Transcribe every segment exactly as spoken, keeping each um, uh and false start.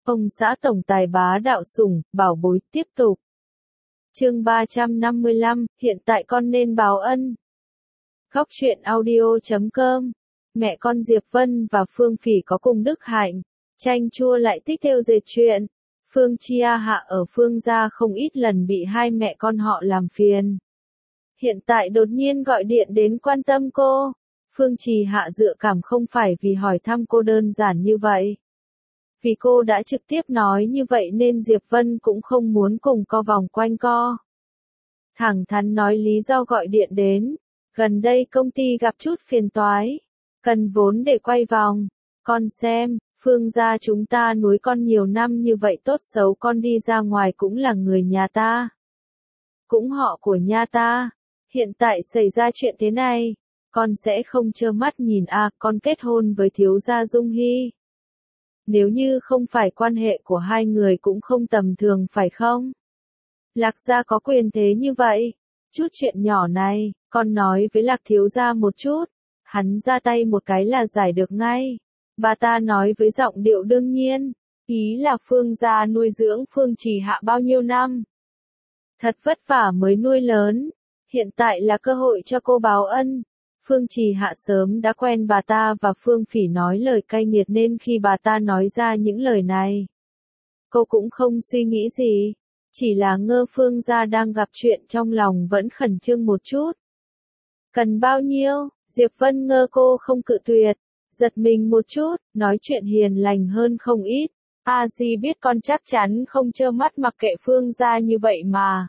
Ông xã tổng tài bá đạo sủng, bảo bối, tiếp tục. Chương ba trăm năm mươi lăm, hiện tại con nên báo ân. Góc truyện audio chấm com. Mẹ con Diệp Vân và Phương Phỉ có cùng đức hạnh, chanh chua lại thích theo dệt chuyện. Phương Chia Hạ ở Phương gia không ít lần bị hai mẹ con họ làm phiền. Hiện tại đột nhiên gọi điện đến quan tâm cô. Phương Trì Hạ dựa cảm không phải vì hỏi thăm cô đơn giản như vậy. Vì cô đã trực tiếp nói như vậy nên Diệp Vân cũng không muốn cùng co vòng quanh co. Thẳng thắn nói lý do gọi điện đến. Gần đây công ty gặp chút phiền toái. Cần vốn để quay vòng. Con xem, Phương gia chúng ta nuôi con nhiều năm như vậy tốt xấu con đi ra ngoài cũng là người nhà ta. Cũng họ của nhà ta. Hiện tại xảy ra chuyện thế này. Con sẽ không trơ mắt nhìn à con kết hôn với thiếu gia Dung Hy. Nếu như không phải quan hệ của hai người cũng không tầm thường phải không? Lạc gia có quyền thế như vậy. Chút chuyện nhỏ này, con nói với Lạc thiếu gia một chút. Hắn ra tay một cái là giải được ngay. Bà ta nói với giọng điệu đương nhiên. Ý là Phương gia nuôi dưỡng Phương Trì Hạ bao nhiêu năm. Thật vất vả mới nuôi lớn. Hiện tại là cơ hội cho cô báo ân. Phương Trì Hạ sớm đã quen bà ta và Phương Phỉ nói lời cay nghiệt nên khi bà ta nói ra những lời này. Cô cũng không suy nghĩ gì. Chỉ là ngơ Phương gia đang gặp chuyện trong lòng vẫn khẩn trương một chút. Cần bao nhiêu? Diệp Vân ngơ cô không cự tuyệt. Giật mình một chút, nói chuyện hiền lành hơn không ít. A Di biết con chắc chắn không trơ mắt mặc kệ Phương gia như vậy mà.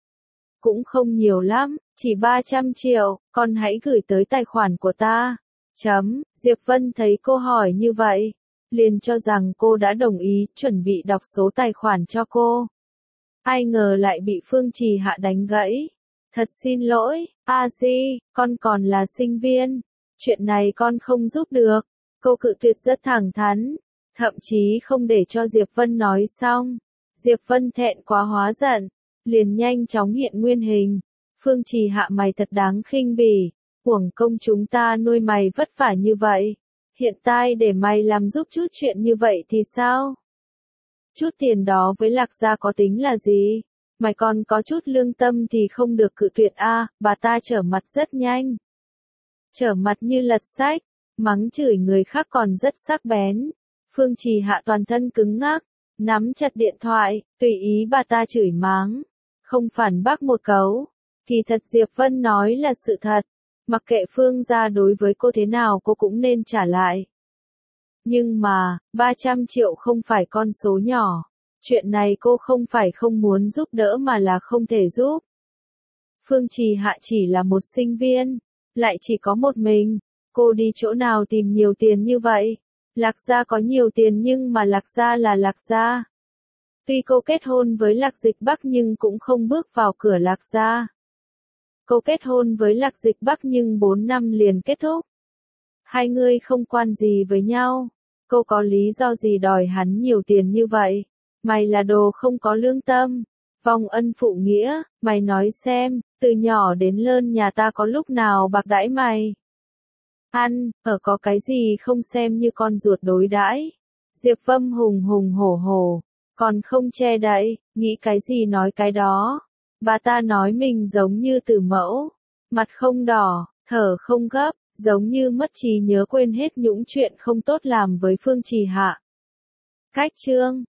Cũng không nhiều lắm, chỉ ba trăm triệu, con hãy gửi tới tài khoản của ta. Chấm, Diệp Vân thấy cô hỏi như vậy, liền cho rằng cô đã đồng ý, chuẩn bị đọc số tài khoản cho cô. Ai ngờ lại bị Phương Trì Hạ đánh gãy. Thật xin lỗi, A Di, con còn là sinh viên. Chuyện này con không giúp được. Cô cự tuyệt rất thẳng thắn, thậm chí không để cho Diệp Vân nói xong. Diệp Vân thẹn quá hóa giận, liền nhanh chóng hiện nguyên hình. Phương Trì Hạ mày thật đáng khinh bỉ, uổng công chúng ta nuôi mày vất vả như vậy. Hiện tại để mày làm giúp chút chuyện như vậy thì sao? Chút tiền đó với Lạc gia có tính là gì? Mày còn có chút lương tâm thì không được cự tuyệt a. À, bà ta trở mặt rất nhanh. Trở mặt như lật sách, mắng chửi người khác còn rất sắc bén. Phương Trì Hạ toàn thân cứng ngắc, nắm chặt điện thoại, tùy ý bà ta chửi mắng. Không phản bác một câu. Kỳ thật Diệp Vân nói là sự thật. Mặc kệ Phương gia đối với cô thế nào cô cũng nên trả lại. Nhưng mà, ba trăm triệu không phải con số nhỏ. Chuyện này cô không phải không muốn giúp đỡ mà là không thể giúp. Phương Trì Hạ chỉ là một sinh viên, lại chỉ có một mình. Cô đi chỗ nào tìm nhiều tiền như vậy? Lạc gia có nhiều tiền nhưng mà Lạc gia là Lạc gia. Tuy cô kết hôn với Lạc Dịch Bắc nhưng cũng không bước vào cửa Lạc gia. Cô kết hôn với Lạc Dịch Bắc nhưng bốn năm liền kết thúc. Hai người không quan gì với nhau. Cô có lý do gì đòi hắn nhiều tiền như vậy? Mày là đồ không có lương tâm. Vong ân phụ nghĩa, mày nói xem, từ nhỏ đến lớn nhà ta có lúc nào bạc đãi mày? Ăn, ở có cái gì không xem như con ruột đối đãi? Diệp Vân hùng hùng hổ hổ, còn không che đậy, nghĩ cái gì nói cái đó. Bà ta nói mình giống như tử mẫu, mặt không đỏ, thở không gấp, giống như mất trí nhớ quên hết những chuyện không tốt làm với Phương Trì Hạ. Cách chương